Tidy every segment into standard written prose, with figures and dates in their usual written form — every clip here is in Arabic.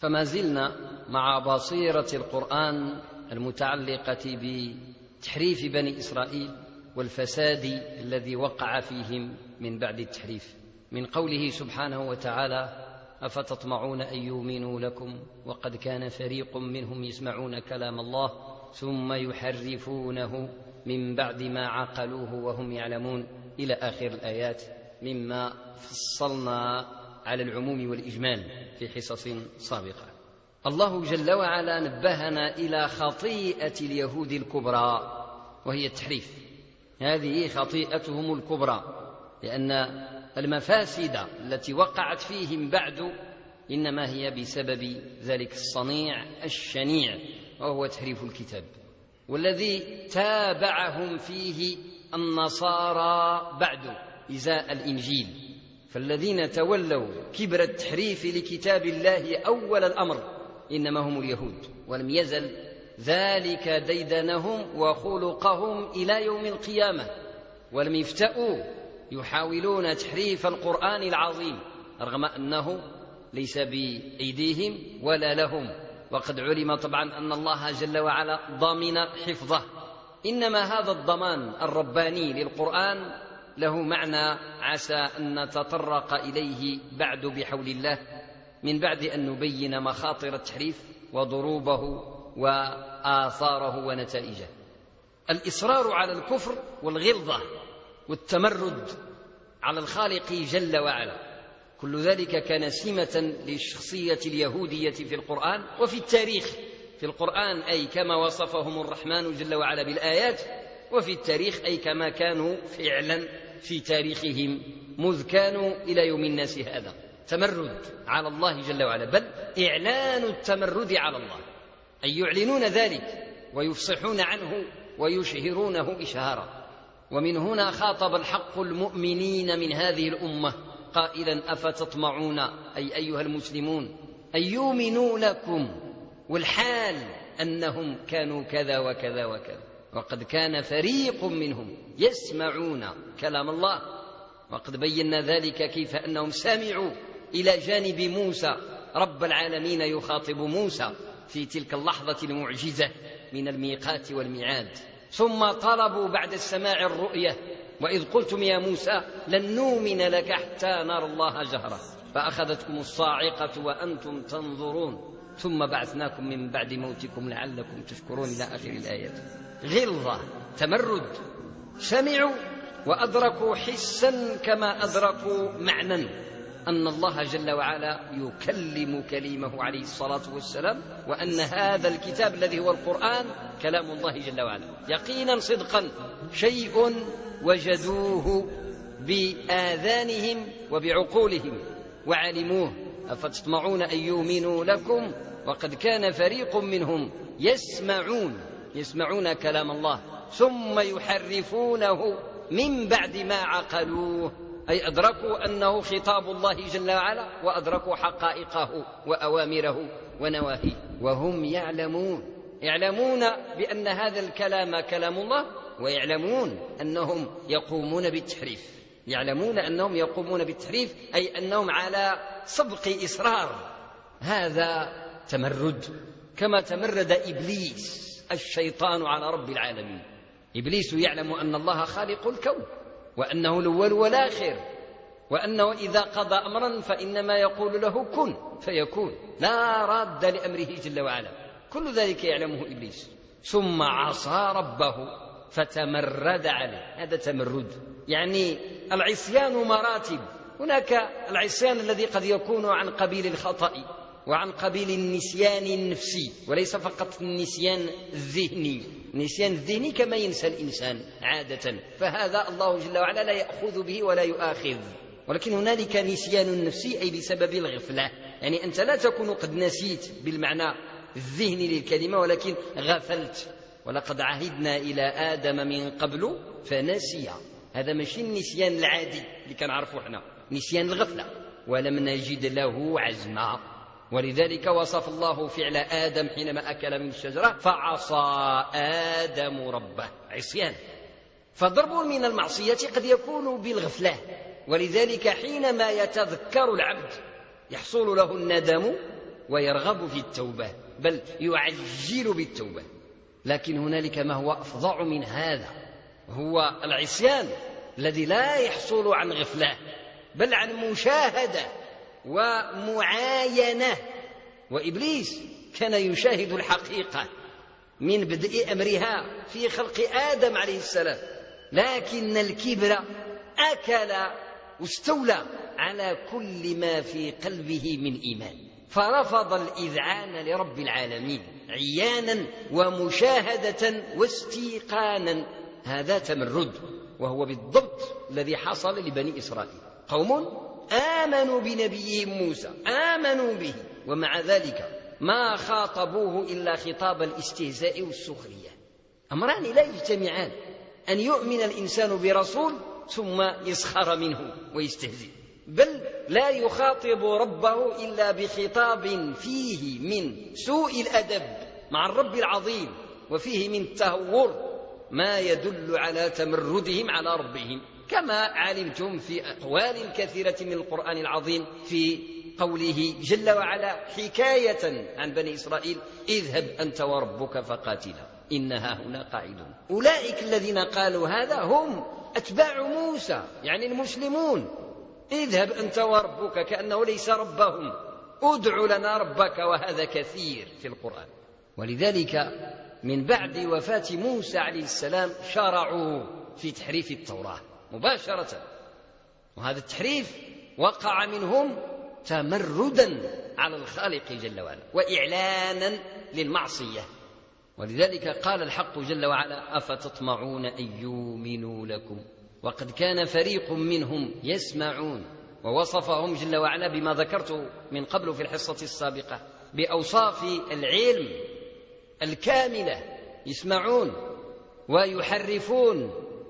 فما زلنا مع بصيرة القرآن المتعلقة بتحريف بني إسرائيل والفساد الذي وقع فيهم من بعد التحريف، من قوله سبحانه وتعالى: أفتطمعون أن يؤمنوا لكم وقد كان فريق منهم يسمعون كلام الله ثم يحرفونه من بعد ما عقلوه وهم يعلمون، إلى آخر الآيات، مما فصلنا على العموم والإجمال في حصص سابقة. الله جل وعلا نبهنا إلى خطيئة اليهود الكبرى، وهي التحريف. هذه خطيئتهم الكبرى، لأن المفاسد التي وقعت فيهم بعد إنما هي بسبب ذلك الصنيع الشنيع، وهو تحريف الكتاب، والذي تابعهم فيه النصارى بعد إزاء الإنجيل. فالذين تولوا كبر التحريف لكتاب الله أول الأمر إنما هم اليهود، ولم يزل ذلك ديدنهم وخلقهم إلى يوم القيامة، ولم يفتأوا يحاولون تحريف القرآن العظيم رغم أنه ليس بأيديهم ولا لهم، وقد علم طبعا أن الله جل وعلا ضمن حفظه. إنما هذا الضمان الرباني للقرآن له معنى عسى أن نتطرق إليه بعد بحول الله، من بعد أن نبين مخاطر التحريف وضروبه وآثاره ونتائجه. الإصرار على الكفر والغلظة والتمرد على الخالق جل وعلا، كل ذلك كان سمة للشخصية اليهودية في القرآن وفي التاريخ. في القرآن أي كما وصفهم الرحمن جل وعلا بالآيات، وفي التاريخ أي كما كانوا فعلا في تاريخهم مذ كانوا إلى يوم الناس هذا. تمرد على الله جل وعلا، بل إعلان التمرد على الله، أي يعلنون ذلك ويفصحون عنه ويشهرونه إشهارا. ومن هنا خاطب الحق المؤمنين من هذه الأمة قائلا: أفتطمعون أي أيها المسلمون أن يؤمنوا لكم، والحال أنهم كانوا كذا وكذا وكذا، وقد كان فريق منهم يسمعون كلام الله. وقد بينا ذلك كيف أنهم سمعوا إلى جانب موسى رب العالمين يخاطب موسى في تلك اللحظة المعجزة من الميقات والميعاد، ثم طلبوا بعد السماع الرؤية: وإذ قلتم يا موسى لن نؤمن لك حتى نرى الله جهرة فأخذتكم الصاعقة وأنتم تنظرون ثم بعثناكم من بعد موتكم لعلكم تشكرون، إلى آخر الآيات. غلظة، تمرد، سمعوا وأدركوا حسا كما أدركوا معنى أن الله جل وعلا يكلم كليمه عليه الصلاة والسلام، وأن هذا الكتاب الذي هو القرآن كلام الله جل وعلا يقينا صدقا، شيء وجدوه بآذانهم وبعقولهم وعلموه. أفتطمعون أن يؤمنوا لكم وقد كان فريق منهم يسمعون كلام الله ثم يحرفونه من بعد ما عقلوه، أي أدركوا أنه خطاب الله جل وعلا وأدركوا حقائقه وأوامره ونواهيه، وهم يعلمون بأن هذا الكلام كلام الله، ويعلمون أنهم يقومون بالتحريف، أي أنهم على سبق إصرار. هذا تمرد، كما تمرد إبليس الشيطان على رب العالمين. إبليس يعلم أن الله خالق الكون، وأنه الأول والآخر، وأنه إذا قضى أمرا فإنما يقول له كن فيكون، لا راد لأمره جل وعلا. كل ذلك يعلمه إبليس، ثم عصى ربه فتمرد عليه. هذا تمرد، يعني العصيان مراتب. هناك العصيان الذي قد يكون عن قبيل الخطأ وعن قبيل النسيان النفسي، وليس فقط النسيان الذهني. النسيان الذهني كما ينسى الإنسان عادة، فهذا الله جل وعلا لا يأخذ به ولا يؤاخذ. ولكن هنالك نسيان نفسي، أي بسبب الغفلة، يعني أنت لا تكون قد نسيت بالمعنى الذهني للكلمة، ولكن غفلت. ولقد عهدنا إلى آدم من قبل فنسي. هذا ماشي النسيان العادي اللي كنعرفه احنا، نسيان الغفلة. ولم نجد له عزما، ولذلك وصف الله فعل آدم حينما أكل من الشجرة فعصى آدم ربه، عصيان. فضرب من المعصية قد يكون بالغفلة، ولذلك حينما يتذكر العبد يحصل له الندم ويرغب في التوبة، بل يعجل بالتوبة. لكن هنالك ما هو أفظع من هذا، هو العصيان الذي لا يحصل عن غفلة بل عن مشاهدة ومعاينة. وإبليس كان يشاهد الحقيقة من بدء أمرها في خلق آدم عليه السلام، لكن الكبر أكل واستولى على كل ما في قلبه من إيمان، فرفض الإذعان لرب العالمين عيانا ومشاهدة واستيقانا. هذا تمرد، وهو بالضبط الذي حصل لبني إسرائيل. قوم آمنوا بنبيهم موسى، آمنوا به، ومع ذلك ما خاطبوه إلا خطاب الاستهزاء والسخرية. أمران لا يجتمعان، أن يؤمن الإنسان برسول ثم يسخر منه ويستهزئ، بل لا يخاطب ربه إلا بخطاب فيه من سوء الأدب مع الرب العظيم، وفيه من التهور ما يدل على تمردهم على ربهم، كما علمتم في أقوال كثيرة من القرآن العظيم في قوله جل وعلا حكاية عن بني إسرائيل: اذهب أنت وربك فقاتلا إنها هنا قاعدون. أولئك الذين قالوا هذا هم أتباع موسى، يعني المسلمون. اذهب أنت وربك كأنه ليس ربهم، ادع لنا ربك، وهذا كثير في القرآن. ولذلك من بعد وفاة موسى عليه السلام شرعوا في تحريف التوراة مباشرة، وهذا التحريف وقع منهم تمردا على الخالق جل وعلا وإعلانا للمعصية. ولذلك قال الحق جل وعلا: أفتطمعون أن يؤمنوا لكم وقد كان فريق منهم يسمعون. ووصفهم جل وعلا بما ذكرت من قبل في الحصة السابقة بأوصاف العلم الكاملة، يسمعون ويحرفون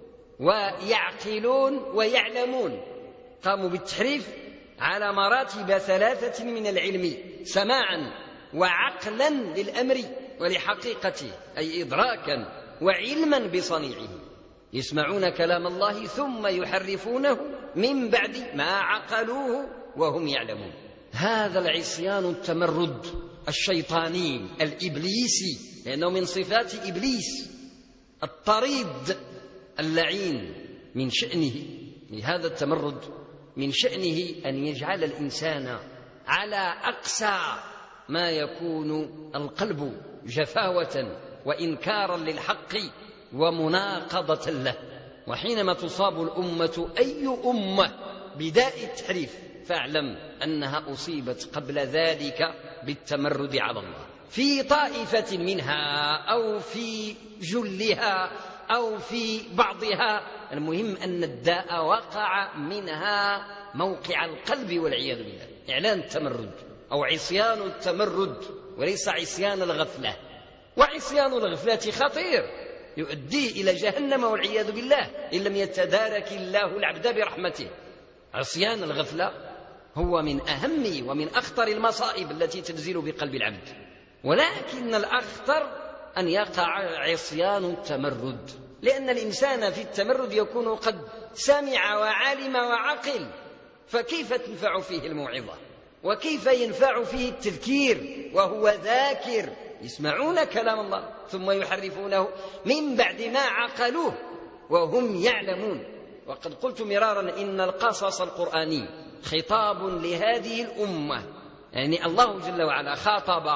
ويعقلون ويعلمون. قاموا بالتحريف على مراتب ثلاثة من العلم: سماعا وعقلا للأمر ولحقيقته، أي إدراكا وعلما بصنيعه. يسمعون كلام الله ثم يحرفونه من بعد ما عقلوه وهم يعلمون. هذا العصيان التمرد الشيطاني الإبليسي، لأنه من صفات إبليس الطريد اللعين. من شأنه هذا التمرد، من شأنه أن يجعل الإنسان على أقسى ما يكون القلب جفاوة وإنكارا للحق ومناقضة له. وحينما تصاب الأمة أي أمة بداء التحريف فاعلم أنها أصيبت قبل ذلك بالتمرد على الله، في طائفة منها أو في جلها أو في بعضها. المهم أن الداء وقع منها موقع القلب والعياذ بالله. إعلان التمرد أو عصيان التمرد، وليس عصيان الغفلة. وعصيان الغفلة خطير، يؤدي إلى جهنم والعياذ بالله إن لم يتدارك الله العبد برحمته. عصيان الغفلة هو من أهم ومن أخطر المصائب التي تنزل بقلب العبد، ولكن الأخطر أن يقع عصيان التمرد، لأن الإنسان في التمرد يكون قد سمع وعلم وعقل، فكيف تنفع فيه الموعظة؟ وكيف ينفع فيه التذكير وهو ذاكر؟ يسمعون كلام الله ثم يحرفونه من بعد ما عقلوه وهم يعلمون. وقد قلت مرارا إن القصص القرآني خطاب لهذه الأمة، يعني الله جل وعلا خاطب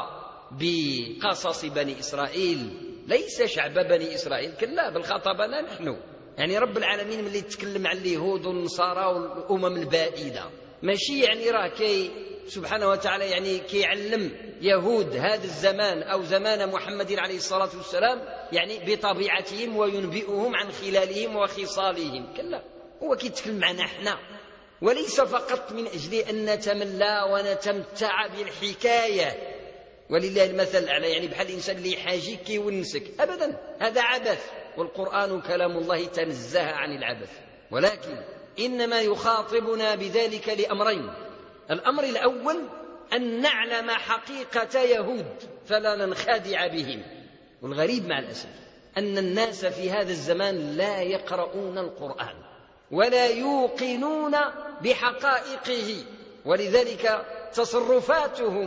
بقصص بني إسرائيل ليس شعب بني إسرائيل، كلا بل خاطبنا نحن. يعني رب العالمين من اللي يتكلم عن اليهود والنصارى والأمم البائدة، ماشي يعني راه سبحانه وتعالى يعني كيعلم يهود هذا الزمان أو زمان محمد عليه الصلاة والسلام يعني بطبيعتهم وينبئهم عن خلالهم وخصالهم، كلا هو كيتكلم معنا احنا، وليس فقط من أجل أن نتملى ونتمتع بالحكاية ولله المثل الأعلى، يعني بحال الإنسان اللي يحاجيك يونسك، أبدا، هذا عبث. والقرآن كلام الله تنزه عن العبث، ولكن إنما يخاطبنا بذلك لأمرين: الأمر الأول أن نعلم حقيقة يهود فلا ننخدع بهم. والغريب مع الأسف أن الناس في هذا الزمان لا يقرؤون القرآن ولا يوقنون بحقائقه، ولذلك تصرفاتهم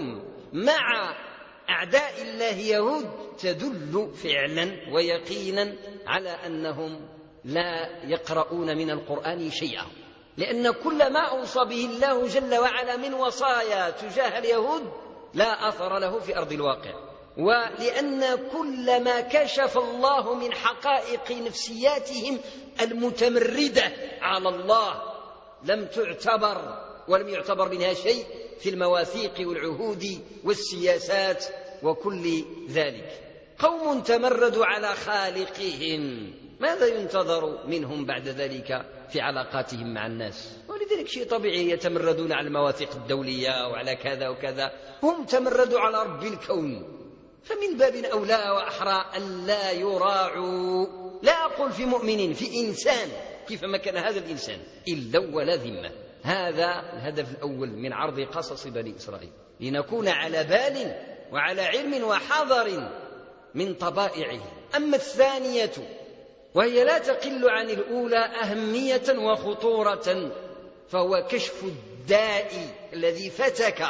مع أعداء الله يهود تدل فعلا ويقينا على أنهم لا يقرؤون من القرآن شيئا، لأن كل ما أوصى به الله جل وعلا من وصايا تجاه اليهود لا أثر له في أرض الواقع، ولأن كل ما كشف الله من حقائق نفسياتهم المتمردة على الله لم تعتبر ولم يعتبر منها شيء في المواثيق والعهود والسياسات وكل ذلك. قوم تمردوا على خالقهم، ماذا ينتظر منهم بعد ذلك في علاقاتهم مع الناس؟ ولذلك شيء طبيعي يتمردون على المواثيق الدولية وعلى كذا وكذا، هم تمردوا على رب الكون، فمن باب أولى وأحرى أن لا يراعوا، لا أقول في مؤمن، في إنسان كيفما كان هذا الإنسان إلا ولا ذمة. هذا الهدف الأول من عرض قصص بني إسرائيل، لنكون على بال وعلى علم وحذر من طبائعه. أما الثانية وهي لا تقل عن الأولى أهمية وخطورة، فهو كشف الداء الذي فتك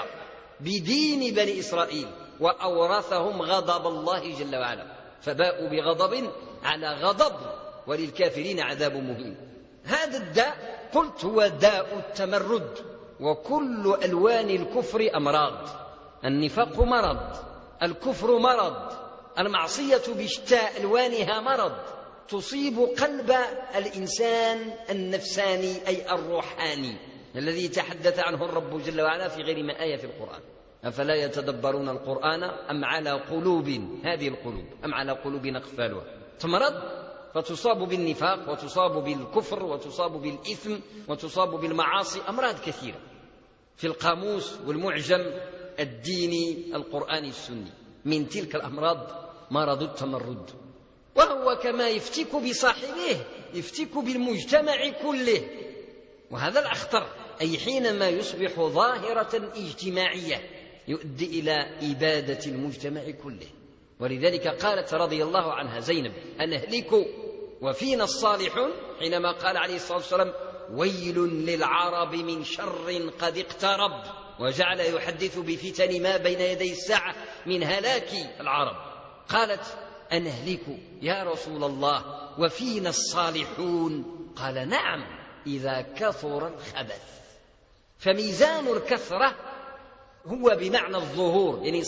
بدين بني إسرائيل وأورثهم غضب الله جل وعلا، فباءوا بغضب على غضب وللكافرين عذاب مهين. هذا الداء قلت هو داء التمرد، وكل ألوان الكفر أمراض. النفاق مرض، الكفر مرض، المعصية بشتى ألوانها مرض، تصيب قلب الإنسان النفساني أي الروحاني الذي تحدث عنه الرب جل وعلا في غير ما آية في القرآن. أفلا يتدبرون القرآن أم على قلوب، هذه القلوب، أم على قلوب أقفالها، تمرض فتصاب بالنفاق وتصاب بالكفر وتصاب بالإثم وتصاب بالمعاصي، أمراض كثيرة في القاموس والمعجم الديني القرآني السني. من تلك الأمراض مرض التمرد، وهو كما يفتك بصاحبه يفتك بالمجتمع كله، وهذا الأخطر، أي حينما يصبح ظاهرة اجتماعية يؤدي إلى إبادة المجتمع كله. ولذلك قالت رضي الله عنها زينب: أنهلك وفينا الصالحون، حينما قال عليه الصلاة والسلام: ويل للعرب من شر قد اقترب، وجعل يحدث بفتن ما بين يدي الساعة من هلاك العرب. قالت: أنهلك يا رسول الله وفينا الصالحون؟ قال: نعم إذا كثر الخبث. فميزان الكثرة هو بمعنى الظهور، يعني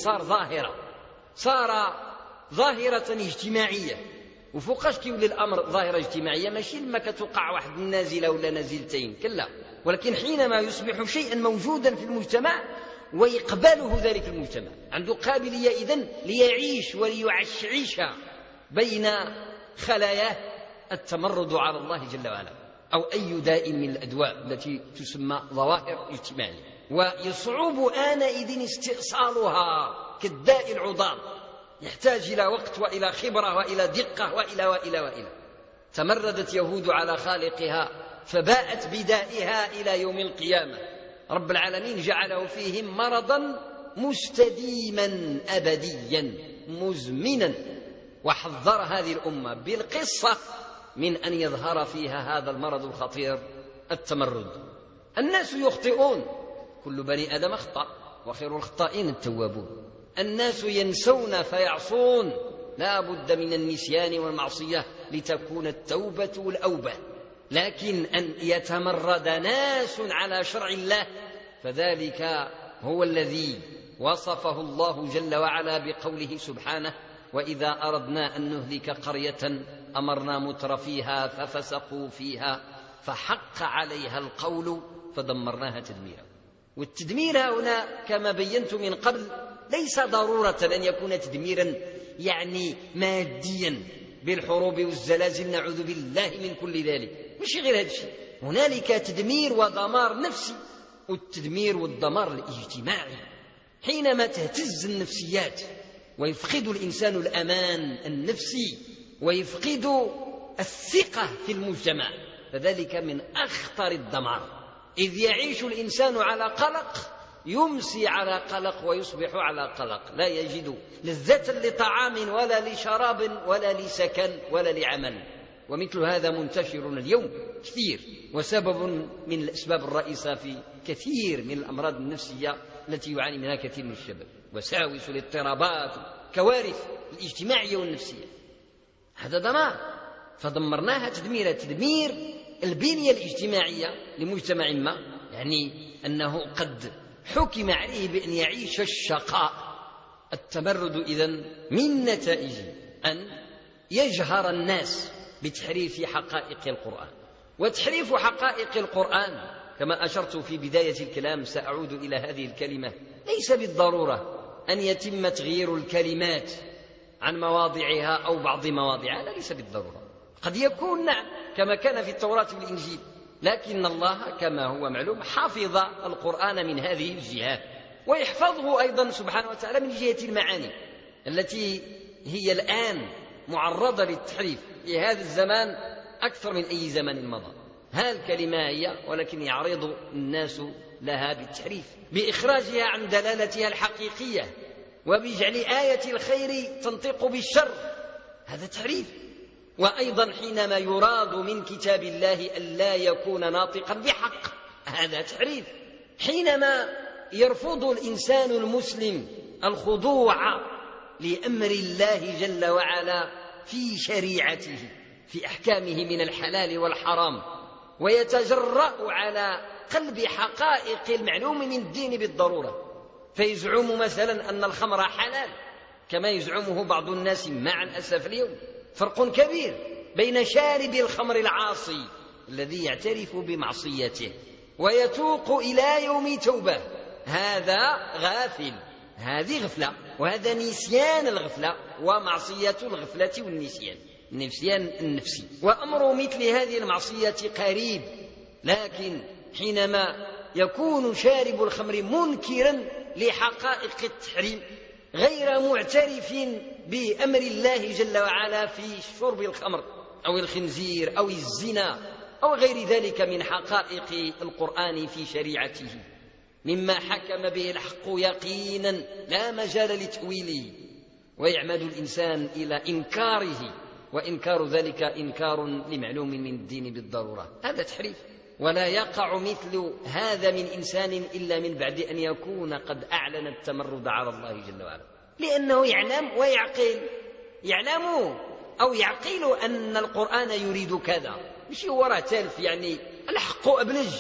صار ظاهرة اجتماعية. وفوقاش كيولي الأمر ظاهرة اجتماعية؟ ماشي لما كتوقع واحد نازلة ولا نازلتين، كلا، ولكن حينما يصبح شيئا موجودا في المجتمع ويقبله ذلك المجتمع، عنده قابلية إذن ليعيش وليعشعش بين خلاياه التمرد على الله جل وعلا، أو أي داء من الأدواء التي تسمى ظواهر اجتماعية، ويصعب آنئذ استئصالها كالداء العضال، يحتاج إلى وقت وإلى خبرة وإلى دقة وإلى وإلى وإلى. تمردت يهود على خالقها فباءت بدائها إلى يوم القيامة. رب العالمين جعله فيهم مرضا مستديما أبديا مزمنا، وحذر هذه الأمة بالقصة من أن يظهر فيها هذا المرض الخطير التمرد. الناس يخطئون، كل بني آدم خطأ وخير الخطائين التوابون. الناس ينسون فيعصون، لا بد من النسيان والمعصية لتكون التوبة والأوبة. لكن أن يتمرد ناس على شرع الله فذلك هو الذي وصفه الله جل وعلا بقوله سبحانه: وإذا أردنا أن نهلك قرية أمرنا مترفيها ففسقوا فيها فحق عليها القول فدمرناها تدميرا. والتدمير هنا كما بينت من قبل ليس ضرورة أن يكون تدميرا يعني ماديا بالحروب والزلازل، نعوذ بالله من كل ذلك، مش غير هذا الشيء. هنالك تدمير ودمار نفسي، والتدمير والدمار الاجتماعي. حينما تهتز النفسيات ويفقد الإنسان الأمان النفسي ويفقد الثقة في المجتمع، فذلك من أخطر الدمار. إذ يعيش الإنسان على قلق يمسي على قلق ويصبح على قلق، لا يجد لذة لطعام ولا لشراب ولا لسكن ولا لعمل. ومثل هذا منتشر اليوم كثير، وسبب من الأسباب الرئيسة في كثير من الأمراض النفسية التي يعاني منها كثير من الشباب. وساوس الاضطرابات، كوارث الاجتماعية والنفسية. هذا دمار، فدمرناها تدمير البنية الاجتماعية لمجتمع ما، يعني أنه قد حكم عليه بأن يعيش الشقاء. التمرد إذن من نتائجه أن يجهر الناس بتحريف حقائق القرآن. وتحريف حقائق القرآن كما أشرت في بداية الكلام، سأعود إلى هذه الكلمة، ليس بالضرورة أن يتم تغيير الكلمات عن مواضعها أو بعض مواضعها، هذا ليس بالضرورة. قد يكون نعم كما كان في التوراة والإنجيل، لكن الله كما هو معلوم حفظ القرآن من هذه الجهات، ويحفظه أيضا سبحانه وتعالى من جهة المعاني التي هي الآن معرضة للتحريف في هذا الزمان أكثر من أي زمن مضى. الكلمة هي، ولكن يعرض الناس لها بالتحريف، بإخراجها عن دلالتها الحقيقية، وبجعل آية الخير تنطق بالشر، هذا تحريف. وأيضا حينما يراد من كتاب الله ألا يكون ناطقا بحق، هذا تحريف. حينما يرفض الإنسان المسلم الخضوع لأمر الله جل وعلا في شريعته، في أحكامه من الحلال والحرام، ويتجرأ على قلب حقائق المعلوم من الدين بالضرورة، فيزعم مثلا أن الخمر حلال كما يزعمه بعض الناس مع الأسف اليوم. فرق كبير بين شارب الخمر العاصي الذي يعترف بمعصيته ويتوق إلى يوم توبة، هذا غافل، هذه غفلة، وهذا نسيان الغفلة ومعصية الغفلة والنسيان النفسي. وأمر مثل هذه المعصية قريب، لكن حينما يكون شارب الخمر منكرا لحقائق التحريم، غير معترف بأمر الله جل وعلا في شرب الخمر أو الخنزير أو الزنا أو غير ذلك من حقائق القرآن في شريعته، مما حكم به الحق يقينا لا مجال لتأويله، ويعمد الإنسان إلى إنكاره، وإنكار ذلك إنكار لمعلوم من الدين بالضرورة، هذا تحريف. ولا يقع مثل هذا من إنسان إلا من بعد أن يكون قد أعلن التمرد على الله جل وعلا، لأنه يعلم ويعقل، يعلم أو يعقل أن القرآن يريد كذا، مش هو راه تالف، يعني الحق أبلج،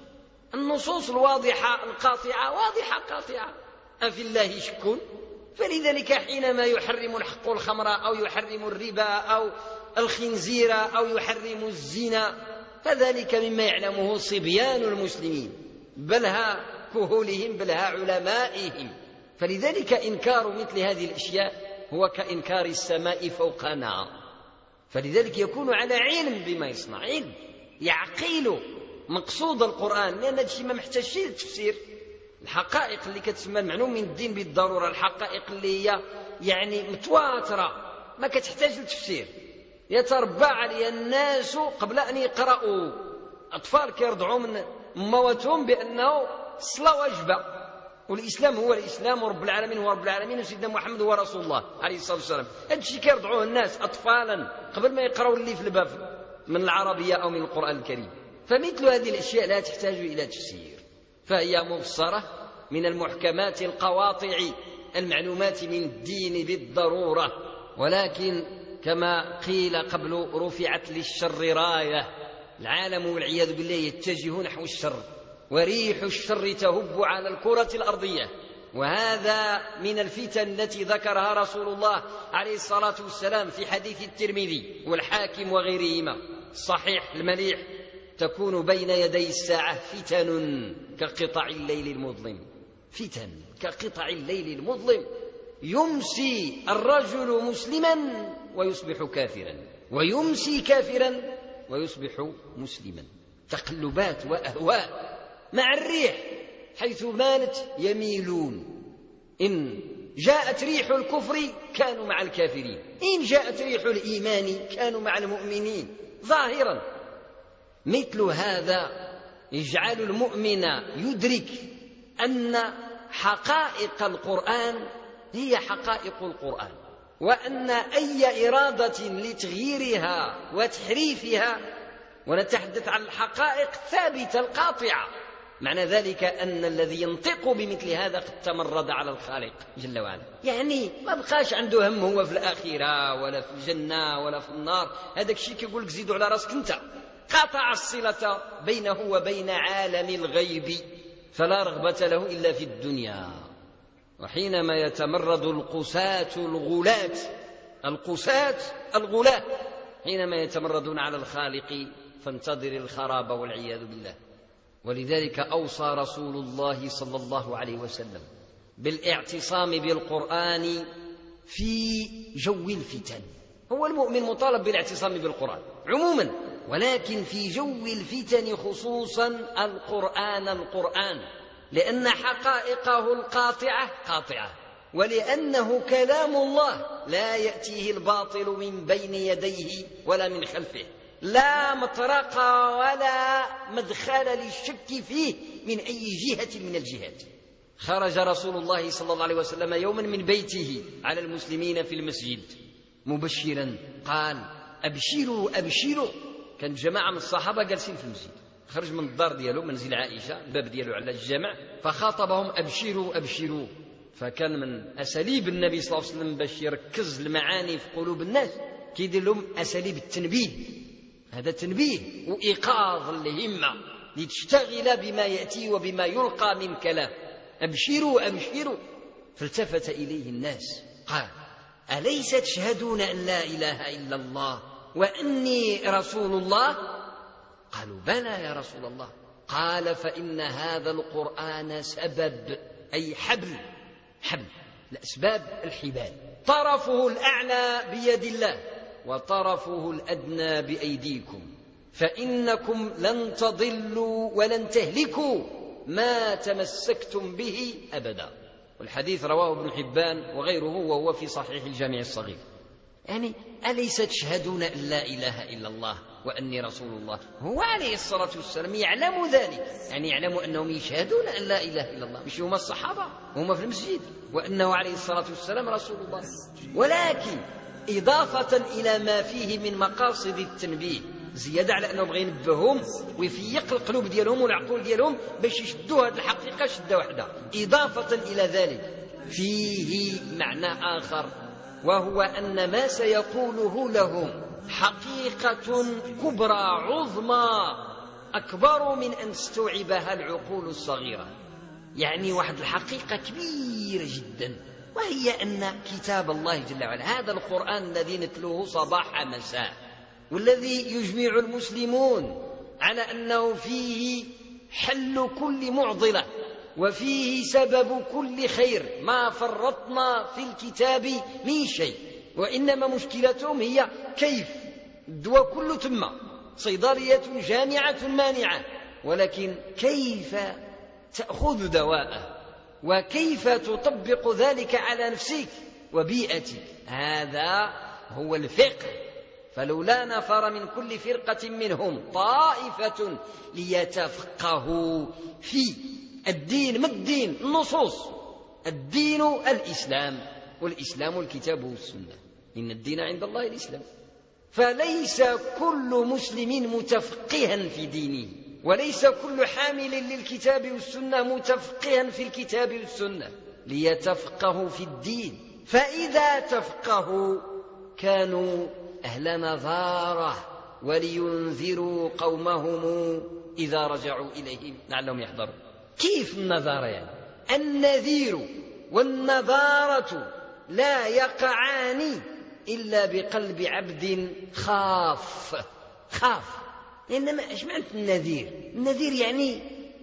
النصوص الواضحة القاطعة واضحة قاطعة، أفي الله شك؟ فلذلك حينما يحرم الحق الخمر أو يحرم الربا أو الخنزير أو يحرم الزنا، فذلك مما يعلمه صبيان المسلمين، بلها كهولهم، بلها علمائهم. فلذلك إنكار مثل هذه الأشياء هو كإنكار السماء فوقنا، فلذلك يكون على علم بما يصنع، علم يعقل مقصود القرآن، لأن هذا الشيء ما محتاجش للتفسير. الحقائق اللي كتسمى المعلوم من الدين بالضرورة، الحقائق اللي هي يعني متواترة ما كتحتاج للتفسير، يتربى عليها الناس قبل أن يقرأوا. أطفال كيرضعوا من مواتهم بأنه الصلاة واجبة، والإسلام هو الإسلام، ورب العالمين هو رب العالمين، وسيدنا محمد هو رسول الله عليه الصلاة والسلام. هذا الشيء كيرضعوه الناس أطفالا قبل ما يقرأوا اللي في الباب من العربية أو من القرآن الكريم. فمثل هذه الأشياء لا تحتاج إلى تفسير، فهي مفسرة من المحكمات القواطع المعلومات من الدين بالضرورة. ولكن كما قيل قبل رفعت للشر راية، العالم والعياذ بالله يتجه نحو الشر، وريح الشر تهب على الكرة الأرضية، وهذا من الفتن التي ذكرها رسول الله عليه الصلاة والسلام في حديث الترمذي والحاكم وغيرهما الصحيح المليح: تكون بين يدي الساعة فتن كقطع الليل المظلم، فتن كقطع الليل المظلم، يمسي الرجل مسلما ويصبح كافرا، ويمسي كافرا ويصبح مسلما، تقلبات وأهواء مع الريح، حيث مالت يميلون. إن جاءت ريح الكفر كانوا مع الكافرين، إن جاءت ريح الإيمان كانوا مع المؤمنين ظاهرا. مثل هذا يجعل المؤمن يدرك أن حقائق القرآن هي حقائق القرآن، وأن أي إرادة لتغييرها وتحريفها، ونتحدث عن الحقائق ثابتة القاطعة معنى ذلك أن الذي ينطق بمثل هذا قد تمرد على الخالق جل وعلا، يعني ما بقاش عنده هم هو في الآخرة ولا في الجنة ولا في النار. هذاك الشيء كيقول لك زيدوا على راسك أنت، قطع الصلة بينه وبين عالم الغيب، فلا رغبة له إلا في الدنيا. وحينما يتمرد القساة الغلاة حينما يتمردون على الخالق فانتظر الخراب والعياذ بالله. ولذلك أوصى رسول الله صلى الله عليه وسلم بالاعتصام بالقرآن في جو الفتن. هو المؤمن مطالب بالاعتصام بالقرآن عموما، ولكن في جو الفتن خصوصا القرآن، لأن حقائقه القاطعة قاطعة، ولأنه كلام الله لا يأتيه الباطل من بين يديه ولا من خلفه، لا مطرق ولا مدخل للشك فيه من أي جهة من الجهات. خرج رسول الله صلى الله عليه وسلم يوما من بيته على المسلمين في المسجد مبشرا، قال أبشروا أبشروا. كان جماعة من الصحابة جالسين في المسجد، خرج من الدار ديالو منزل عائشة الباب ديالو على الجمع، فخاطبهم أبشروا أبشروا. فكان من أساليب النبي صلى الله عليه وسلم باش يركز المعاني في قلوب الناس كيدير لهم أساليب التنبيه. هذا تنبيه وإيقاظ الهمة لتشتغل بما يأتي وبما يلقى من كلام. أبشروا أبشروا. فالتفت إليه الناس قال أليس تشهدون أن لا إله إلا الله وأني رسول الله؟ قالوا بلى يا رسول الله. قال فإن هذا القرآن سبب، أي حبل الأسباب الحبال، طرفه الأعلى بيد الله وطرفه الأدنى بأيديكم، فإنكم لن تضلوا ولن تهلكوا ما تمسكتم به أبدا. والحديث رواه ابن حبان وغيره وهو في صحيح الجامع الصغير. يعني أليس تشهدون أن لا إله إلا الله وأني رسول الله؟ هو عليه الصلاة والسلام يعلم ذلك، يعني يعلم أنهم يشهدون أن لا إله إلا الله، مش هم الصحابة هم في المسجد، وأنه عليه الصلاة والسلام رسول الله. ولكن إضافة إلى ما فيه من مقاصد التنبيه، زيادة على أنه بغى ينبههم ويفيق القلوب ديالهم والعقول ديالهم باش يشدوا هذه الحقيقة شدة واحدة. إضافة إلى ذلك فيه معنى آخر، وهو أن ما سيقوله لهم حقيقة كبرى عظمى أكبر من أن تستوعبها العقول الصغيرة. يعني واحد الحقيقة كبيرة جدا، وهي أن كتاب الله جل وعلا هذا القرآن الذي نتلوه صباح مساء، والذي يجمع المسلمون على أنه فيه حل كل معضلة وفيه سبب كل خير، ما فرطنا في الكتاب من شيء. وإنما مشكلتهم هي كيف. الدواء كله تم، صيدلية جامعة مانعة، ولكن كيف تأخذ دواءه وكيف تطبق ذلك على نفسك وبيئتك. هذا هو الفقه. فلولا نفر من كل فرقة منهم طائفة ليتفقهوا في الدين. ما الدين؟ النصوص. الدين الإسلام، والإسلام الكتاب والسنة، إن الدين عند الله الإسلام. فليس كل مسلم متفقها في دينه، وليس كل حامل للكتاب والسنة متفقها في الكتاب والسنة، ليتفقهوا في الدين. فإذا تفقهوا كانوا أهل نظارة ولينذروا قومهم إذا رجعوا إليهم لعلهم يحذرون. كيف النظارة؟ يعني النذير والنظارة لا يقعان إلا بقلب عبد خاف. إنما إيش معنى النذير؟ النذير يعني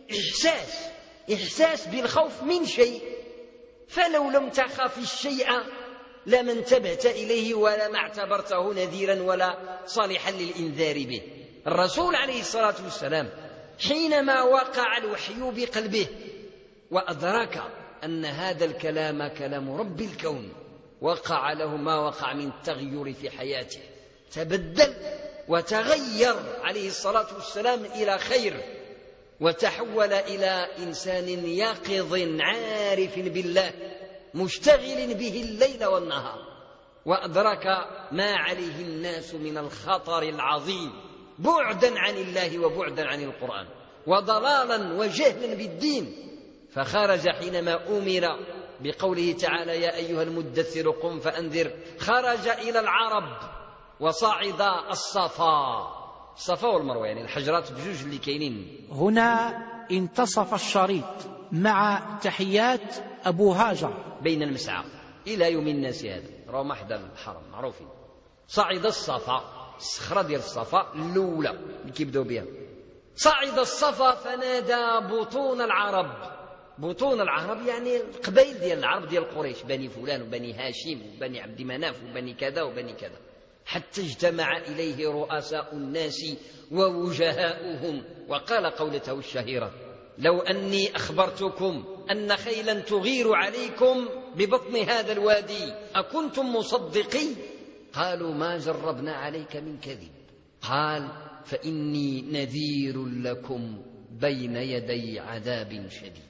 إحساس بالخوف من شيء، فلو لم تخاف الشيء لما انتبهت إليه ولا ما اعتبرته نذيرا ولا صالحا للإنذار به. الرسول عليه الصلاة والسلام حينما وقع الوحي بقلبه وأدرك أن هذا الكلام كلام رب الكون، وقع له ما وقع من التغير في حياته، تبدل وتغير عليه الصلاة والسلام إلى خير، وتحول إلى إنسان يقظ عارف بالله مشتغل به الليل والنهار، وأدرك ما عليه الناس من الخطر العظيم بعدا عن الله وبعدا عن القرآن. وضلالا وجهلا بالدين، فخرج حينما أمر بقوله تعالى يا أيها المدثر قم فأنذر، خرج إلى العرب وصعد الصفا والمروة، يعني الحجرات بجوج اللي كاينين. هنا انتصف الشريط مع تحيات أبو هاجر بين المسعى إلى يوم الناس هذا، راهم محدى الحرم معروفين. صعد الصفا، الصخرة ديال الصفا الأولى اللي كيبداو بها، صعد الصفا فنادى بطون العرب. بطون العرب يعني القبائل ديال العرب ديال قريش، بني فلان وبني هاشم وبني عبد مناف وبني كذا وبني كذا، حتى اجتمع إليه رؤساء الناس ووجهاؤهم، وقال قولته الشهيرة لو أني أخبرتكم أن خيلا تغير عليكم ببطن هذا الوادي أكنتم مصدقي؟ قالوا ما جربنا عليك من كذب. قال فإني نذير لكم بين يدي عذاب شديد.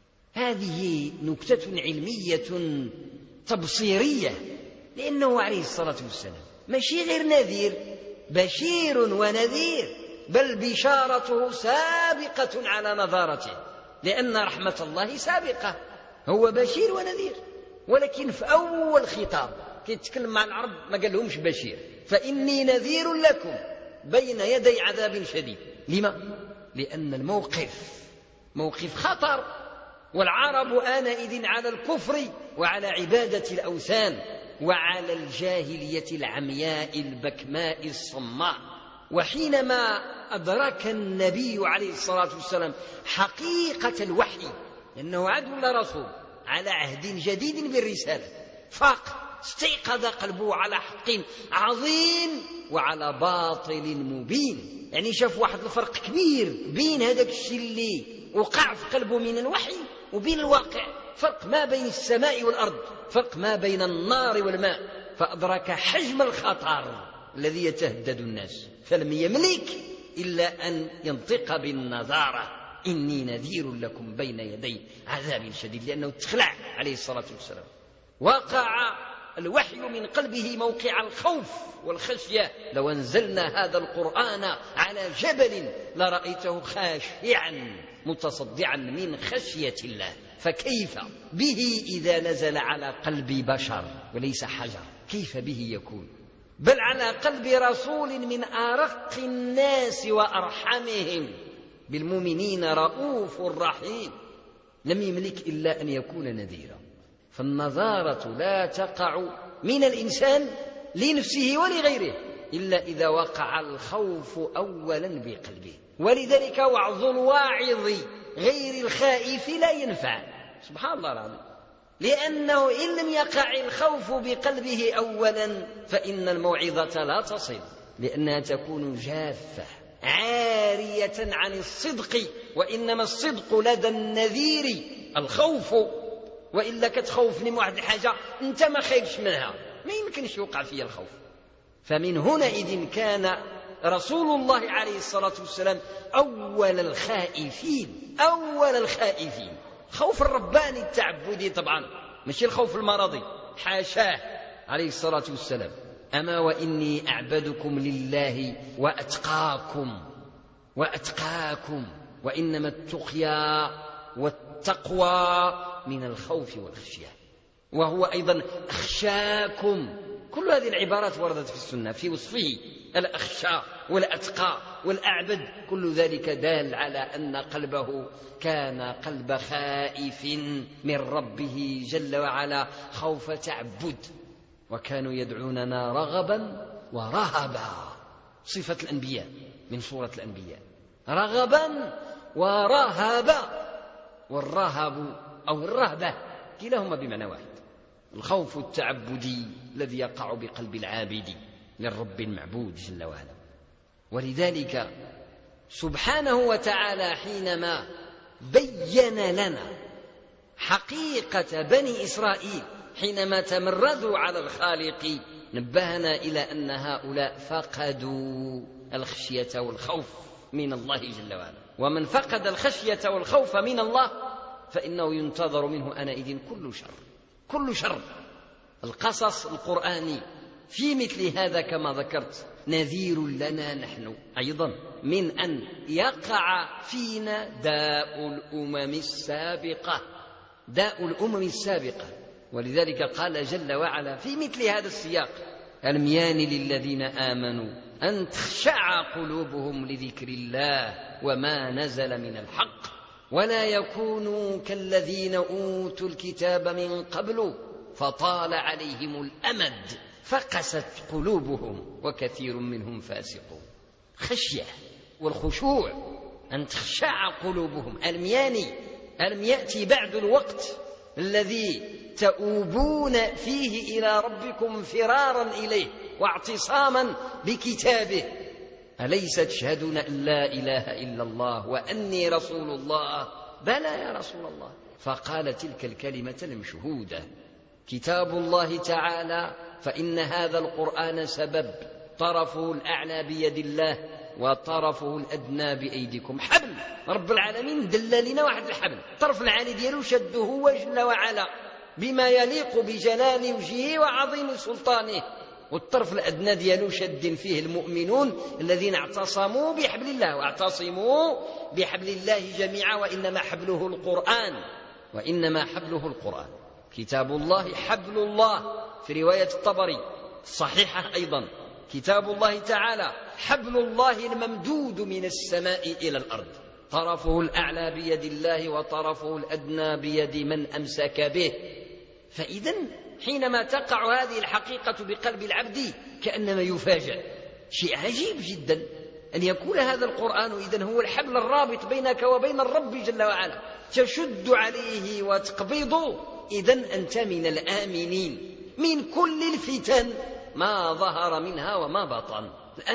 هذه نكتة علمية تبصيرية، لأنه عليه الصلاة والسلام ماشي غير نذير، بشير ونذير، بل بشارته سابقة على نظارته، لأن رحمة الله سابقة. هو بشير ونذير، ولكن في أول خطاب كيتكلم مع العرب ما قال لهمش بشير، فإني نذير لكم بين يدي عذاب شديد. لما؟ لأن الموقف موقف خطر، والعرب آنئذ على الكفر وعلى عبادة الأوثان وعلى الجاهلية العمياء البكماء الصماء. وحينما أدرك النبي عليه الصلاة والسلام حقيقة الوحي، لأنه عدو لرسول على عهد جديد بالرسالة، فاق استيقظ قلبه على حق عظيم وعلى باطل مبين، يعني شاف واحد الفرق كبير بين هذاك الشيء اللي وقع في قلبه من الوحي وبين الواقع، فرق ما بين السماء والأرض، فرق ما بين النار والماء، فأدرك حجم الخطر الذي يتهدد الناس، فلم يملك إلا أن ينطق بالنذارة إني نذير لكم بين يدي عذاب شديد، لأنه تخلع عليه الصلاة والسلام. وقع الوحي من قلبه موقع الخوف والخشية. لو أنزلنا هذا القرآن على جبل لرأيته خاشعا متصدعا من خشية الله، فكيف به إذا نزل على قلب بشر وليس حجر؟ كيف به يكون؟ بل على قلب رسول من أرق الناس وأرحمهم بالمؤمنين رؤوف رحيم، لم يملك إلا أن يكون نذيرا. فالنذارة لا تقع من الإنسان لنفسه ولغيره إلا إذا وقع الخوف أولا بقلبه. ولذلك وعظ الواعظ غير الخائف لا ينفع، سبحان الله العظيم، لأنه إن لم يقع الخوف بقلبه أولا فإن الموعظة لا تصل، لأنها تكون جافة عارية عن الصدق، وإنما الصدق لدى النذير الخوف. وإلا كتخوفني من واحد الحاجة أنت ما خايفش منها، ما يمكنش يوقع فيها الخوف. فمن هنا كان رسول الله عليه الصلاة والسلام أول الخائفين، أول الخائفين. خوف الرباني التعبدي طبعا، ماشي الخوف المرضي، حاشاه عليه الصلاة والسلام. أما وإني أعبدكم لله وأتقاكم وإنما التقيا والتقوى من الخوف والخشية، وهو أيضا أخشاكم. كل هذه العبارات وردت في السنة في وصفه، الأخشى والأتقى والأعبد، كل ذلك دال على أن قلبه كان قلب خائف من ربه جل وعلا خوف تعبد. وكانوا يدعوننا رغبا ورهبا، صفة الأنبياء من سورة الأنبياء، رغبا ورهبا. والرهب أو الرهبة كلاهما بمعنى واحد، الخوف التعبدي الذي يقع بقلب العابد للرب المعبود جل وعلا. ولذلك سبحانه وتعالى حينما بين لنا حقيقة بني إسرائيل حينما تمردوا على الخالق، نبهنا إلى أن هؤلاء فقدوا الخشية والخوف من الله جل وعلا. ومن فقد الخشية والخوف من الله فإنه ينتظر منه آنئذ كل شر. القصص القرآني في مثل هذا كما ذكرت نذير لنا نحن أيضا من أن يقع فينا داء الأمم السابقة. ولذلك قال جل وعلا في مثل هذا السياق: ألم يان للذين آمنوا أن تخشع قلوبهم لذكر الله وما نزل من الحق ولا يكونوا كالذين أوتوا الكتاب من قبل فطال عليهم الأمد فقست قلوبهم وكثير منهم فاسقون. خشية والخشوع، أن تخشع قلوبهم. ألم يأتي بعد الوقت الذي تؤوبون فيه إلى ربكم فرارا إليه واعتصاما بكتابه؟ أليس تشهدون أن لا إله إلا الله وأني رسول الله؟ بلى يا رسول الله. فقال تلك الكلمة المشهودة: كتاب الله تعالى، فإن هذا القرآن سبب طرفه الأعلى بيد الله وطرفه الأدنى بأيديكم. حبل رب العالمين دل لنا واحد الحبل، الطرف العالي ديالو شده هو جل وعلا بما يليق بجلال وجهه وعظيم سلطانه، والطرف الأدنى ديالو شد فيه المؤمنون الذين اعتصموا بحبل الله. واعتصموا بحبل الله جميعا وإنما حبله القرآن. كتاب الله حبل الله، في رواية الطبري الصحيحة أيضا: كتاب الله تعالى حبل الله الممدود من السماء إلى الأرض، طرفه الأعلى بيد الله وطرفه الأدنى بيد من أمسك به. فإذا حينما تقع هذه الحقيقة بقلب العبد كأنما يفاجأ. شيء عجيب جدا أن يكون هذا القرآن إذن هو الحبل الرابط بينك وبين الرب جل وعلا، تشد عليه وتقبضه. إذن أنت من الآمنين من كل الفتن ما ظهر منها وما بطن.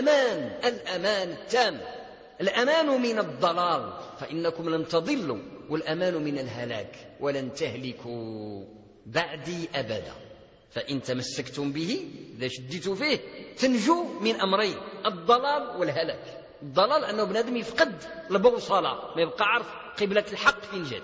الأمان التام، الأمان من الضلال فإنكم لن تضلوا، والأمان من الهلاك ولن تهلكوا بعدي أبدا. فإن تمسكتم به إذا شدتوا فيه تنجو من أمرين: الضلال والهلاك. الضلال أنه بنادم يفقد البوصلة، ما يبقى عارف قبلة الحق فين جات،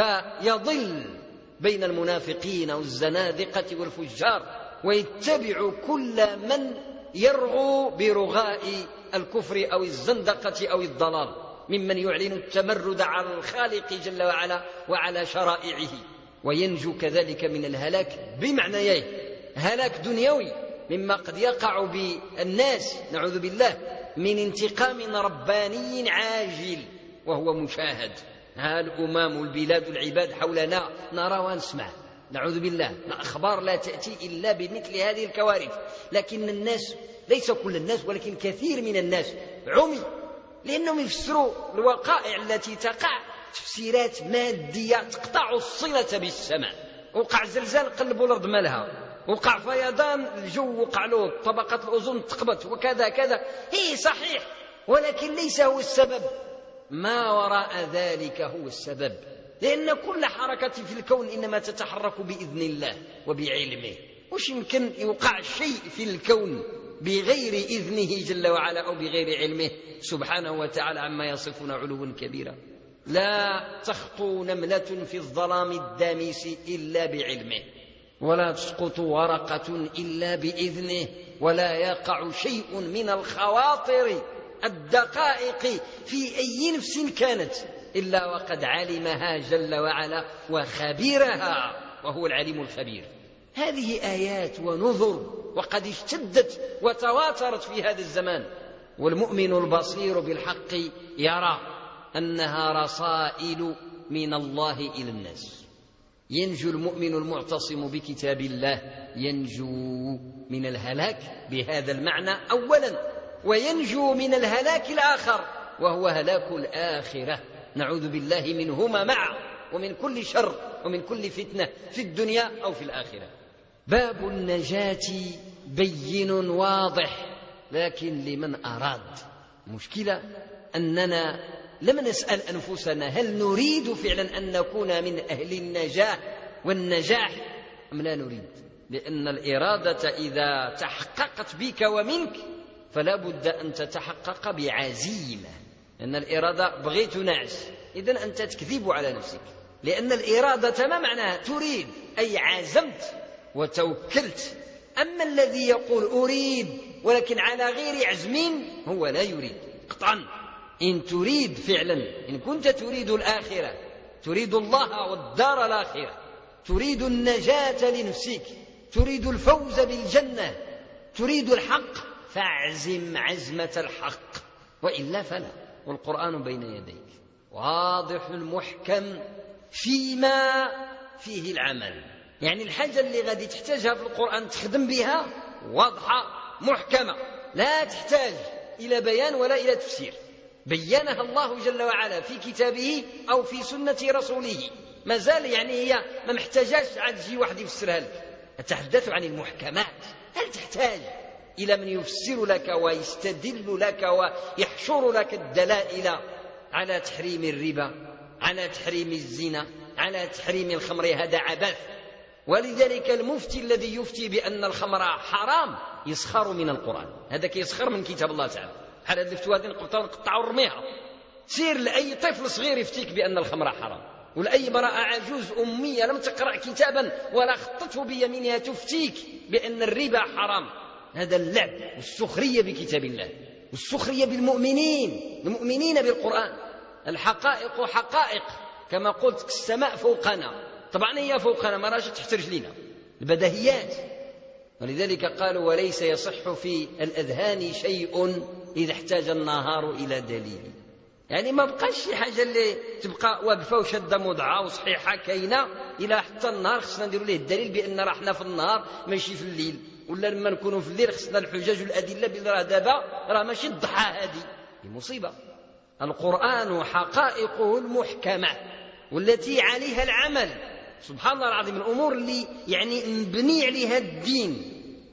فيضل بين المنافقين والزنادقة والفجار ويتبع كل من يرغو برغاء الكفر أو الزندقة أو الضلال، ممن يعلن التمرد على الخالق جل وعلا وعلى شرائعه. وينجو كذلك من الهلاك بمعنيين: هلاك دنيوي مما قد يقع بالناس نعوذ بالله من انتقام رباني عاجل وهو مشاهد. ها الأمم البلاد العباد حولنا نرى ونسمع نعوذ بالله، الأخبار لا تأتي إلا بمثل هذه الكوارث. لكن الناس، ليس كل الناس ولكن كثير من الناس، عمي لأنهم يفسروا الوقائع التي تقع تفسيرات مادية تقطع الصلة بالسماء. وقع زلزال قلبوا الأرض مالها، وقع فيضان الجو وقع له طبقة الأوزون تقبت وكذا كذا. هي صحيح، ولكن ليس هو السبب، ما وراء ذلك هو السبب. لأن كل حركة في الكون إنما تتحرك بإذن الله وبعلمه. وش يمكن يوقع شيء في الكون بغير إذنه جل وعلا أو بغير علمه سبحانه وتعالى عما يصفون علوا كبيرا؟ لا تخطو نملة في الظلام الدامس إلا بعلمه، ولا تسقط ورقة إلا بإذنه، ولا يقع شيء من الخواطر الدقائق في أي نفس كانت إلا وقد علمها جل وعلا وخبيرها، وهو العليم الخبير. هذه آيات ونذر وقد اشتدت وتواترت في هذا الزمان. والمؤمن البصير بالحق يرى أنها رسائل من الله إلى الناس. ينجو المؤمن المعتصم بكتاب الله، ينجو من الهلاك بهذا المعنى أولا، وينجو من الهلاك الآخر وهو هلاك الآخرة، نعوذ بالله منهما معا، ومن كل شر ومن كل فتنة في الدنيا أو في الآخرة. باب النجاة بين واضح، لكن لمن أراد. مشكلة أننا لم نسأل أنفسنا هل نريد فعلا أن نكون من أهل النجاة والنجاح أم لا نريد؟ لأن الإرادة إذا تحققت بك ومنك فلا بد أن تتحقق بعزيمة. لأن الإرادة بغيت نعس، إذن أنت تكذب على نفسك. لأن الإرادة ما معناها؟ تريد، أي عزمت وتوكلت أما الذي يقول أريد ولكن على غير عزم هو لا يريد قطعا. إن تريد فعلا، إن كنت تريد الآخرة، تريد الله والدار الآخرة، تريد النجاة لنفسك، تريد الفوز بالجنة، تريد الحق، فاعزم عزمة الحق، وإلا فلا. والقرآن بين يديك واضح محكم فيما فيه العمل، يعني الحاجة اللي غادي تحتاجها في القرآن تخدم بها واضحة محكمة، لا تحتاج إلى بيان ولا إلى تفسير. بينها الله جل وعلا في كتابه أو في سنة رسوله، ما زال يعني هي ما محتاجاش عاد يجي واحد يفسرها لك. أتحدث عن المحكمات، هل تحتاج إلى من يفسر لك ويستدل لك ويحشر لك الدلائل على تحريم الربا، على تحريم الزنا، على تحريم الخمر؟ هذا عبث. ولذلك المفتي الذي يفتي بأن الخمر حرام يسخر من القرآن، هذا كيسخر من كتاب الله تعالى. بحال هذه الفتوى هذه نقطعوا ونرميها. سير لأي طفل صغير يفتيك بأن الخمر حرام، ولأي امرأة عجوز أمية لم تقرأ كتابا ولا خطته بيمينها تفتيك بأن الربا حرام. هذا اللعب والسخرية بكتاب الله والسخرية بالمؤمنين، المؤمنين بالقرآن. الحقائق حقائق كما قلت، السماء فوقنا، طبعا هي فوقنا ما راش تحت رجلينا، البديهيات. ولذلك قالوا وليس يصح في الأذهان شيء إذا احتاج النهار إلى دليل. يعني ما بقاش شي حاجة اللي تبقى واقفة وشادة مضعة وصحيحة كاينة إلى حتى النهار خصنا نديروا ليه الدليل بأن راه حنا في النهار ماشي في الليل، ولا لما نكونوا في الليل خصنا الحجج والأدلة بأن راه دابا راه ماشي الضحى. هذه مصيبة. القرآن حقائقه المحكمة والتي عليها العمل. سبحان الله العظيم، الأمور اللي يعني مبني عليها الدين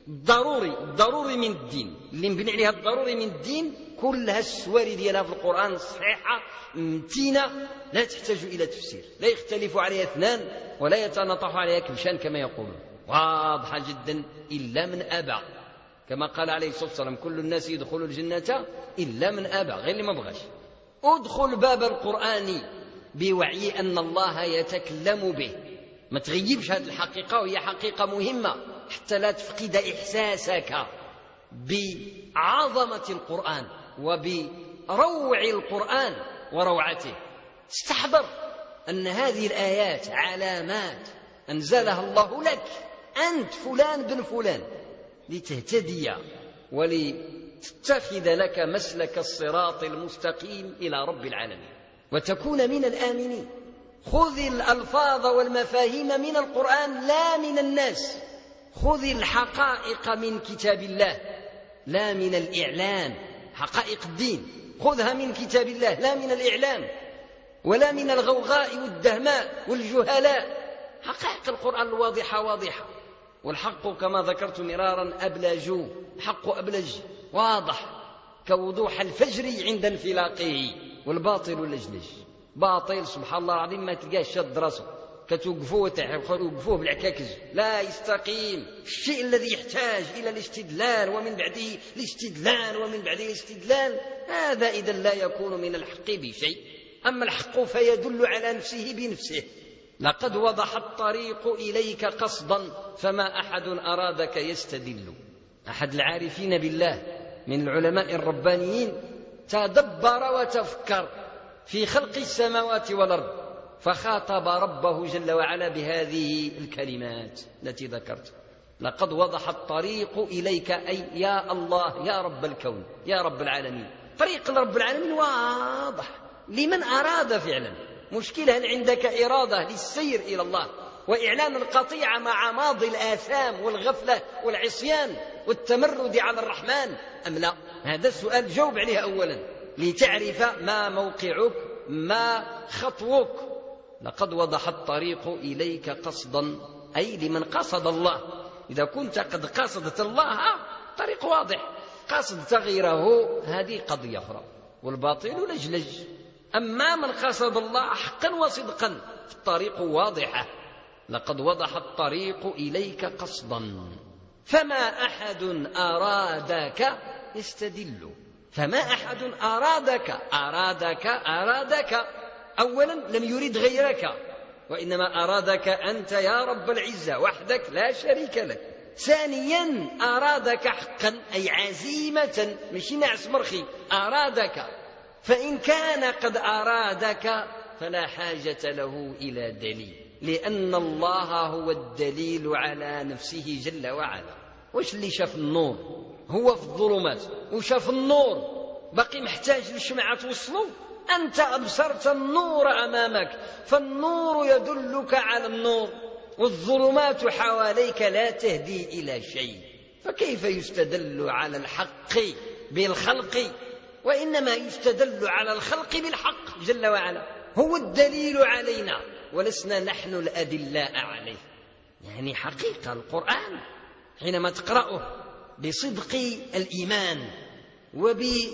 الضروري من الدين، اللي مبني عليها الضروري من الدين كلها السواري ديالها في القرآن صحيحة متينة، لا تحتاج إلى تفسير، لا يختلف عليها اثنان ولا يتناطح عليها كبشان كما يقولون، واضحة جدا. إلا من أبى، كما قال عليه الصلاة والسلام كل الناس يدخلوا الجنة إلا من أبى، غير اللي ما بغاش. ادخل باب القرآن بوعي أن الله يتكلم به، ما تغيبش هذه الحقيقة، وهي حقيقة مهمة حتى لا تفقد إحساسك بعظمة القرآن وبروع القرآن وروعته. استحضر أن هذه الآيات علامات أنزلها الله لك أنت فلان بن فلان لتهتدي ولتتخذ لك مسلك الصراط المستقيم إلى رب العالمين وتكون من الآمنين. خذ الألفاظ والمفاهيم من القرآن لا من الناس، خذ الحقائق من كتاب الله لا من الإعلام. حقائق الدين خذها من كتاب الله لا من الإعلام ولا من الغوغاء والدهماء والجهلاء. حقائق القرآن الواضحة واضحة، والحق كما ذكرت مرارا أبلج، حق أبلج واضح كوضوح الفجر عند انفلاقه، والباطل لجلج، باطل سبحان الله العظيم ما تلقاه شاد راسه كتوقفوه بالعكاكز لا يستقيم. الشيء الذي يحتاج إلى الاستدلال ومن بعده الاستدلال ومن بعده الاستدلال، هذا إذا لا يكون من الحق بشيء. أما الحق فيدل على نفسه بنفسه. لقد وضح الطريق إليك قصدا فما أحد أرادك يستدل. أحد العارفين بالله من العلماء الربانيين تدبر وتفكر في خلق السماوات والأرض، فخاطب ربه جل وعلا بهذه الكلمات التي ذكرت. لقد وضح الطريق إليك، أي يا الله يا رب الكون يا رب العالمين. طريق رب العالمين واضح لمن أراد فعلا. مشكلة هل عندك إرادة للسير إلى الله وإعلان القطيعة مع ماضي الآثام والغفلة والعصيان والتمرد على الرحمن أم لا؟ هذا السؤال جاوب عليه أولا لتعرف ما موقعك ما خطوك. لقد وضح الطريق إليك قصدا، أي لمن قصد الله. إذا كنت قد قصدت الله طريق واضح، قصدت غيره هذه قضية أخرى، والباطل لجلج. أما من قصد الله حقا وصدقا فالطريق واضحة. لقد وضح الطريق إليك قصدا فما أحد أرادك يستدل. فما أحد أرادك أولا لم يريد غيرك، وإنما أرادك أنت يا رب العزة وحدك لا شريك لك. ثانيا أرادك حقا، أي عزيمة، ماشي نعس مرخي، أرادك. فإن كان قد أرادك فلا حاجة له إلى دليل، لأن الله هو الدليل على نفسه جل وعلا. واش اللي شاف النور هو في الظلمات وشاف النور باقي محتاج للشمعة توصلوا؟ أنت أبصرت النور أمامك، فالنور يدلك على النور، والظلمات حواليك لا تهدي إلى شيء. فكيف يستدل على الحق بالخلق؟ وإنما يستدل على الخلق بالحق جل وعلا، هو الدليل علينا ولسنا نحن الأدلاء عليه. يعني حقيقة القرآن حينما تقرأه بصدق الإيمان وبنية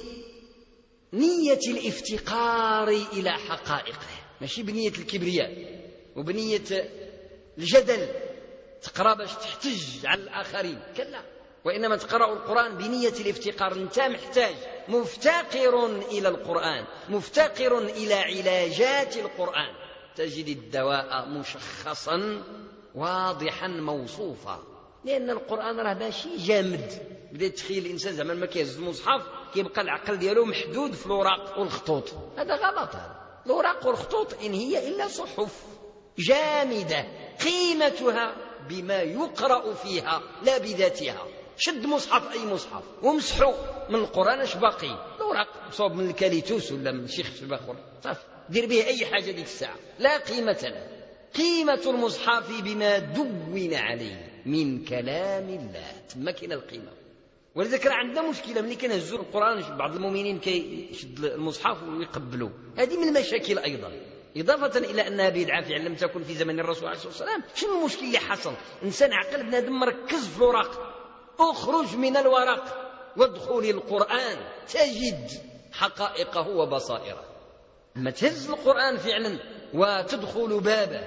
الافتقار إلى حقائقه، ماشي بنية الكبرياء وبنية الجدل تقرأ باش تحتج على الآخرين، كلا، وإنما تقرأ القرآن بنية الافتقار. أنت محتاج، مفتقر إلى القرآن، مفتقر إلى علاجات القرآن، تجد الدواء مشخصا واضحا موصوفا، لأن القرآن راه ماشي جامد. بدا تخيل الإنسان زعما ما كيهز المصحف كيبقى العقل ديالو محدود في الأوراق والخطوط، هذا غلط. هذا الأوراق والخطوط إن هي إلا صحف جامدة قيمتها بما يقرأ فيها لا بذاتها. شد مصحف، أي مصحف، ومسحوا من القرآن اش باقي؟ الأوراق مصوب من الكاليتوس ولا من شيخ شباخر، صافي دير به أي حاجة ديك الساعة، لا قيمة له. قيمة المصحف بما دون عليه من كلام الله، تما كاين القيمة. ولذلك عندنا مشكلة ملي كنهزوا القرآن، بعض المؤمنين كيشد المصحف ويقبلوا، هذه من المشاكل أيضا، إضافة إلى أنها بدعة فعلا لم تكن في زمن الرسول عليه الصلاة والسلام. شنو المشكل اللي حصل؟ إنسان عقل بنادم مركز في الورق، اخرج من الورق وادخل القرآن تجد حقائقه وبصائره. لما تهز القرآن فعلا وتدخل بابه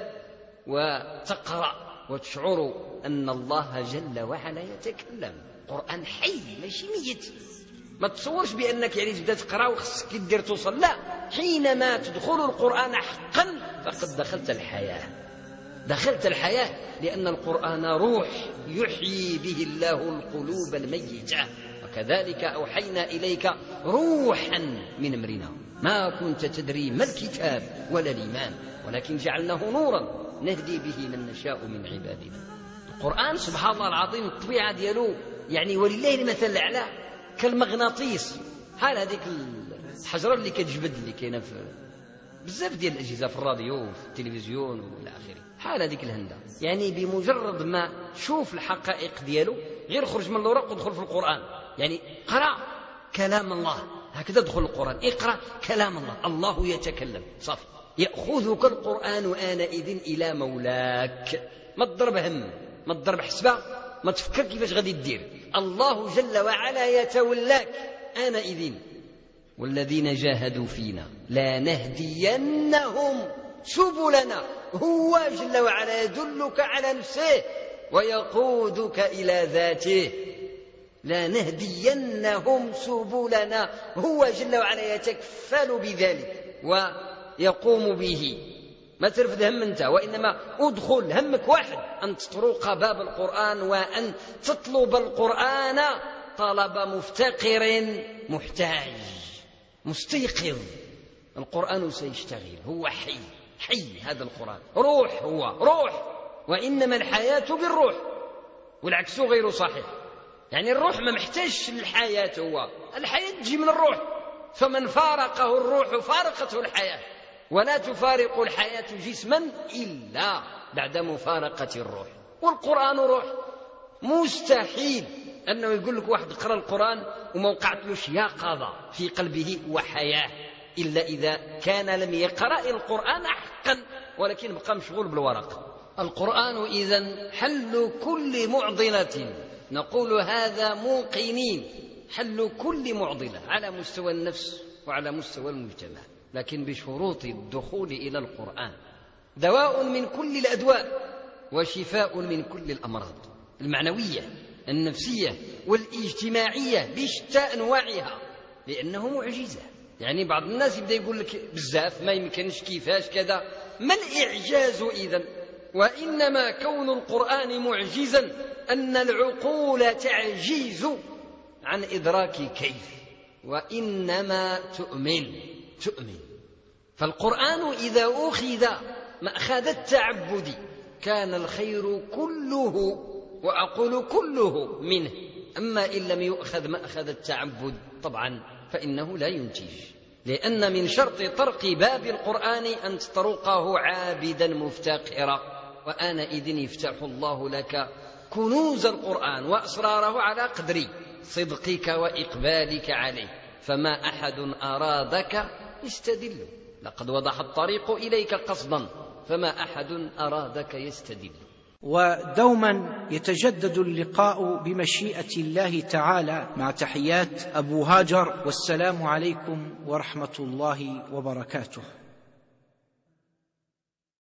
وتقرأ وتشعر أن الله جل وعلا يتكلم. قرآن حي ماشي ميت. ما تصورش بأنك يعني تبدأ تقرأ وخصك دير توصل، لا، حينما تدخل القرآن حقا فقد دخلت الحياة، دخلت الحياة، لأن القرآن روح يحيي به الله القلوب الميتة. وكذلك أوحينا إليك روحا من أمرنا ما كنت تدري ما الكتاب ولا الإيمان ولكن جعلناه نورا نهدي به من نشاء من عبادنا. القرآن سبحان الله العظيم الطبيعة ديالو يعني ولله المثل الأعلى، كالمغناطيس، حال هذيك الحجرة اللي كتجبد اللي كاينه في بزاف ديال الأجهزة، في الراديو وفي التلفزيون والى آخره، حال هذيك الهندة. يعني بمجرد ما تشوف الحقائق ديالو غير خرج من الورق ودخل في القرآن. يعني قرأ كلام الله، هكذا دخل القرآن، اقرأ كلام الله، الله يتكلم، صافي. يأخذك القرآن آنئذ إلى مولاك، ما تضرب هم، ما تضرب حسبة، ما تفكر كيفاش غادي تدير، الله جل وعلا يتولاك آنئذ. والذين جاهدوا فينا لنهدينهم سبلنا، هو جل وعلا يدلك على نفسه ويقودك إلى ذاته. لنهدينهم سبلنا، هو جل وعلا يتكفل بذلك ويقوم به. ما ترفد هم أنت، وإنما أدخل همك واحد، أن تطرق باب القرآن وأن تطلب القرآن طلب مفتقر محتاج مستيقظ. القرآن سيشتغل، هو حي، حي هذا القرآن، روح، هو روح، وإنما الحياة بالروح، والعكس غير صحيح. يعني الروح ما محتاجش للحياة، هو الحياة تجي من الروح، فمن فارقه الروح فارقته الحياة، ولا تفارق الحياة جسما إلا بعد مفارقة الروح. والقرآن روح، مستحيل أنه يقول لك واحد اقرأ القرآن وما وقعتلوش يقظة في قلبه وحياة، إلا إذا كان لم يقرأ القرآن حقا ولكن بقى مشغول بالورق. القرآن إذن حل كل معضلة، نقول هذا موقنين، حل كل معضلة على مستوى النفس وعلى مستوى المجتمع، لكن بشروط الدخول إلى القرآن. دواء من كل الأدواء وشفاء من كل الأمراض المعنوية النفسية والاجتماعية بشتى أنواعها، لأنه معجزة. يعني بعض الناس يبدأ يقول لك بزاف ما يمكنش كيفاش كذا، ما الإعجاز إذن؟ وإنما كون القرآن معجزا أن العقول تعجز عن إدراك كيف، وإنما تؤمن. فالقرآن إذا أخذ مأخذ التعبد كان الخير كله، وأقول كله، منه. أما إن لم يؤخذ مأخذ التعبد طبعا فإنه لا ينتج، لأن من شرط طرق باب القرآن أن تطرقه عابدا مفتقرا، وآنئذ يفتح الله لك كنوز القرآن وأسراره على قدر صدقك وإقبالك عليه. فما أحد أرادك يستدل، لقد وضح الطريق إليك قصدا، فما أحد أرادك يستدل. ودوما يتجدد اللقاء بمشيئة الله تعالى، مع تحيات أبو هاجر، والسلام عليكم ورحمة الله وبركاته.